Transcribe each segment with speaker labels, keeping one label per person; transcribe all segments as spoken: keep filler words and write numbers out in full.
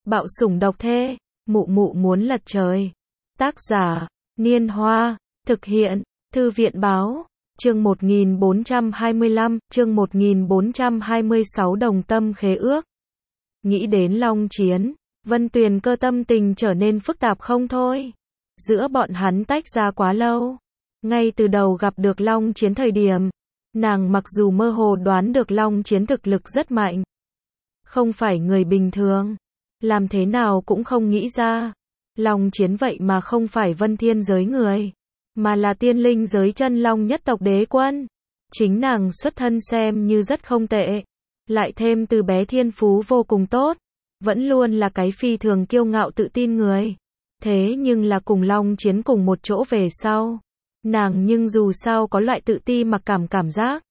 Speaker 1: Bạo sủng độc thê, mụ mụ muốn lật trời. Tác giả, Niên Hoa, thực hiện, Thư viện Báo, chương một nghìn bốn trăm hai mươi lăm, chương một nghìn bốn trăm hai mươi sáu Đồng tâm khế ước. Nghĩ đến Long Chiến, Vân Tuyền Cơ tâm tình trở nên phức tạp không thôi. Giữa bọn hắn tách ra quá lâu. Ngay từ đầu gặp được Long Chiến thời điểm, nàng mặc dù mơ hồ đoán được Long Chiến thực lực rất mạnh, không phải người bình thường, làm thế nào cũng không nghĩ ra, Long Chiến vậy mà không phải Vân Thiên giới người, mà là tiên linh giới chân long nhất tộc đế quân. Chính nàng xuất thân xem như rất không tệ, lại thêm từ bé thiên phú vô cùng tốt, vẫn luôn là cái phi thường kiêu ngạo tự tin người. Thế nhưng là cùng Long Chiến cùng một chỗ về sau, nàng nhưng dù sao có loại tự ti mặc cảm cảm giác.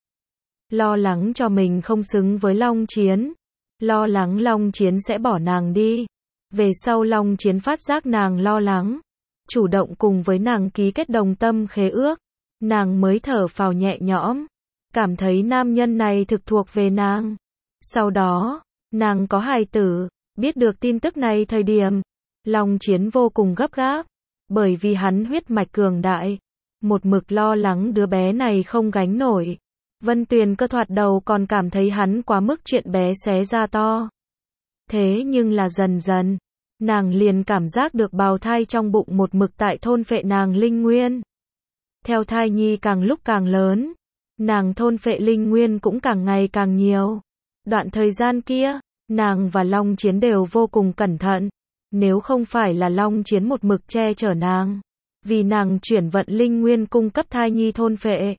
Speaker 1: Lo lắng cho mình không xứng với Long Chiến, lo lắng Long Chiến sẽ bỏ nàng đi. Về sau Long Chiến phát giác nàng lo lắng, chủ động cùng với nàng ký kết đồng tâm khế ước, nàng mới thở phào nhẹ nhõm, cảm thấy nam nhân này thực thuộc về nàng. Sau đó, nàng có hài tử, biết được tin tức này thời điểm, Long Chiến vô cùng gấp gáp, bởi vì hắn huyết mạch cường đại, một mực lo lắng đứa bé này không gánh nổi. Vân Tuyền Cơ thoạt đầu còn cảm thấy hắn quá mức chuyện bé xé ra to. Thế nhưng là dần dần, nàng liền cảm giác được bào thai trong bụng một mực tại thôn phệ nàng linh nguyên. Theo thai nhi càng lúc càng lớn, nàng thôn phệ linh nguyên cũng càng ngày càng nhiều. Đoạn thời gian kia, nàng và Long Chiến đều vô cùng cẩn thận. Nếu không phải là Long Chiến một mực che chở nàng, vì nàng chuyển vận linh nguyên cung cấp thai nhi thôn phệ,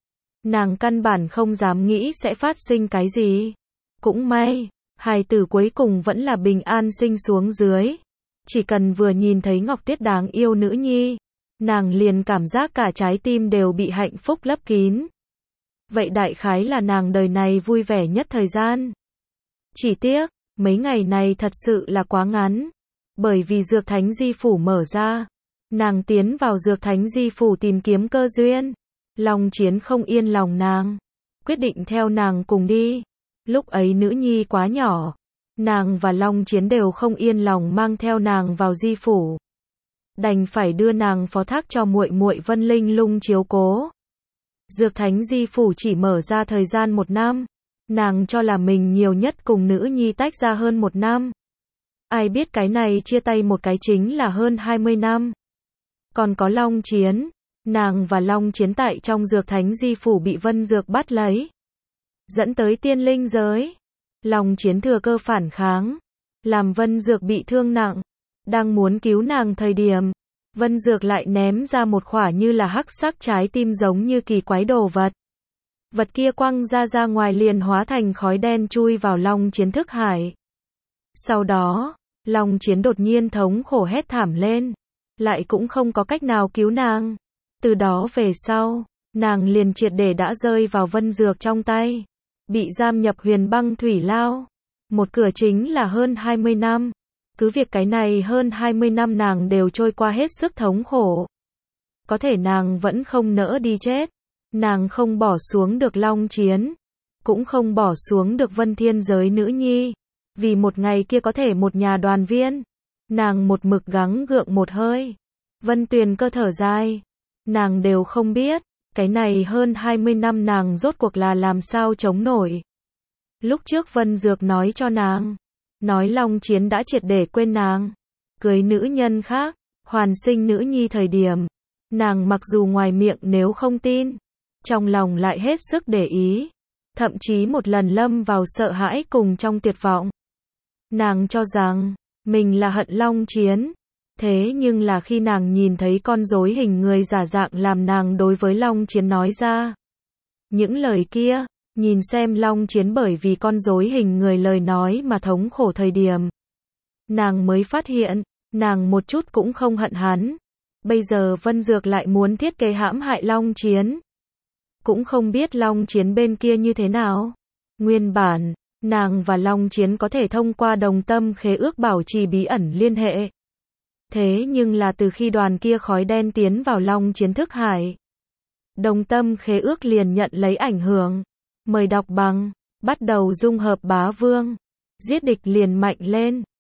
Speaker 1: nàng căn bản không dám nghĩ sẽ phát sinh cái gì. Cũng may, hài tử cuối cùng vẫn là bình an sinh xuống dưới. Chỉ cần vừa nhìn thấy Ngọc Tiết đáng yêu nữ nhi, nàng liền cảm giác cả trái tim đều bị hạnh phúc lấp kín. Vậy đại khái là nàng đời này vui vẻ nhất thời gian. Chỉ tiếc, mấy ngày này thật sự là quá ngắn. Bởi vì Dược Thánh Di Phủ mở ra, nàng tiến vào Dược Thánh Di Phủ tìm kiếm cơ duyên. Long Chiến không yên lòng nàng, quyết định theo nàng cùng đi. Lúc ấy nữ nhi quá nhỏ, nàng và Long Chiến đều không yên lòng mang theo nàng vào Di Phủ, đành phải đưa nàng phó thác cho muội muội Vân Linh Lung chiếu cố. Dược Thánh Di Phủ chỉ mở ra thời gian một năm, nàng cho là mình nhiều nhất cùng nữ nhi tách ra hơn một năm. Ai biết cái này chia tay một cái chính là hơn hai mươi năm. Còn có Long Chiến, nàng và Long Chiến tại trong Dược Thánh Di Phủ bị Vân Dược bắt lấy, dẫn tới tiên linh giới. Long Chiến thừa cơ phản kháng, làm Vân Dược bị thương nặng, đang muốn cứu nàng thời điểm, Vân Dược lại ném ra một khỏa như là hắc sắc trái tim giống như kỳ quái đồ vật. Vật kia quăng ra ra ngoài liền hóa thành khói đen chui vào Long Chiến thức hải. Sau đó, Long Chiến đột nhiên thống khổ hét thảm lên, lại cũng không có cách nào cứu nàng. Từ đó về sau, nàng liền triệt để đã rơi vào Vân Dược trong tay, bị giam nhập Huyền Băng Thủy Lao. Một cửa chính là hơn hai mươi năm. Cứ việc cái này hơn hai mươi năm nàng đều trôi qua hết sức thống khổ. Có thể nàng vẫn không nỡ đi chết. Nàng không bỏ xuống được Long Chiến, cũng không bỏ xuống được Vân Thiên giới nữ nhi. Vì một ngày kia có thể một nhà đoàn viên, nàng một mực gắng gượng một hơi. Vân Tuyền Cơ thở dài, nàng đều không biết, cái này hơn hai mươi năm nàng rốt cuộc là làm sao chống nổi. Lúc trước Vân Dược nói cho nàng, nói Long Chiến đã triệt để quên nàng, cưới nữ nhân khác, hoàn sinh nữ nhi thời điểm, nàng mặc dù ngoài miệng nếu không tin, trong lòng lại hết sức để ý, thậm chí một lần lâm vào sợ hãi cùng trong tuyệt vọng. Nàng cho rằng, mình là hận Long Chiến. Thế nhưng là khi nàng nhìn thấy con rối hình người giả dạng làm nàng đối với Long Chiến nói ra những lời kia, nhìn xem Long Chiến bởi vì con rối hình người lời nói mà thống khổ thời điểm, nàng mới phát hiện, nàng một chút cũng không hận hắn. Bây giờ Vân Dược lại muốn thiết kế hãm hại Long Chiến. Cũng không biết Long Chiến bên kia như thế nào. Nguyên bản, nàng và Long Chiến có thể thông qua đồng tâm khế ước bảo trì bí ẩn liên hệ. Thế nhưng là từ khi đoàn kia khói đen tiến vào Long Chiến thức hải, đồng tâm khế ước liền nhận lấy ảnh hưởng. Mời đọc bằng, bắt đầu dung hợp bá vương. Giết địch liền mạnh lên.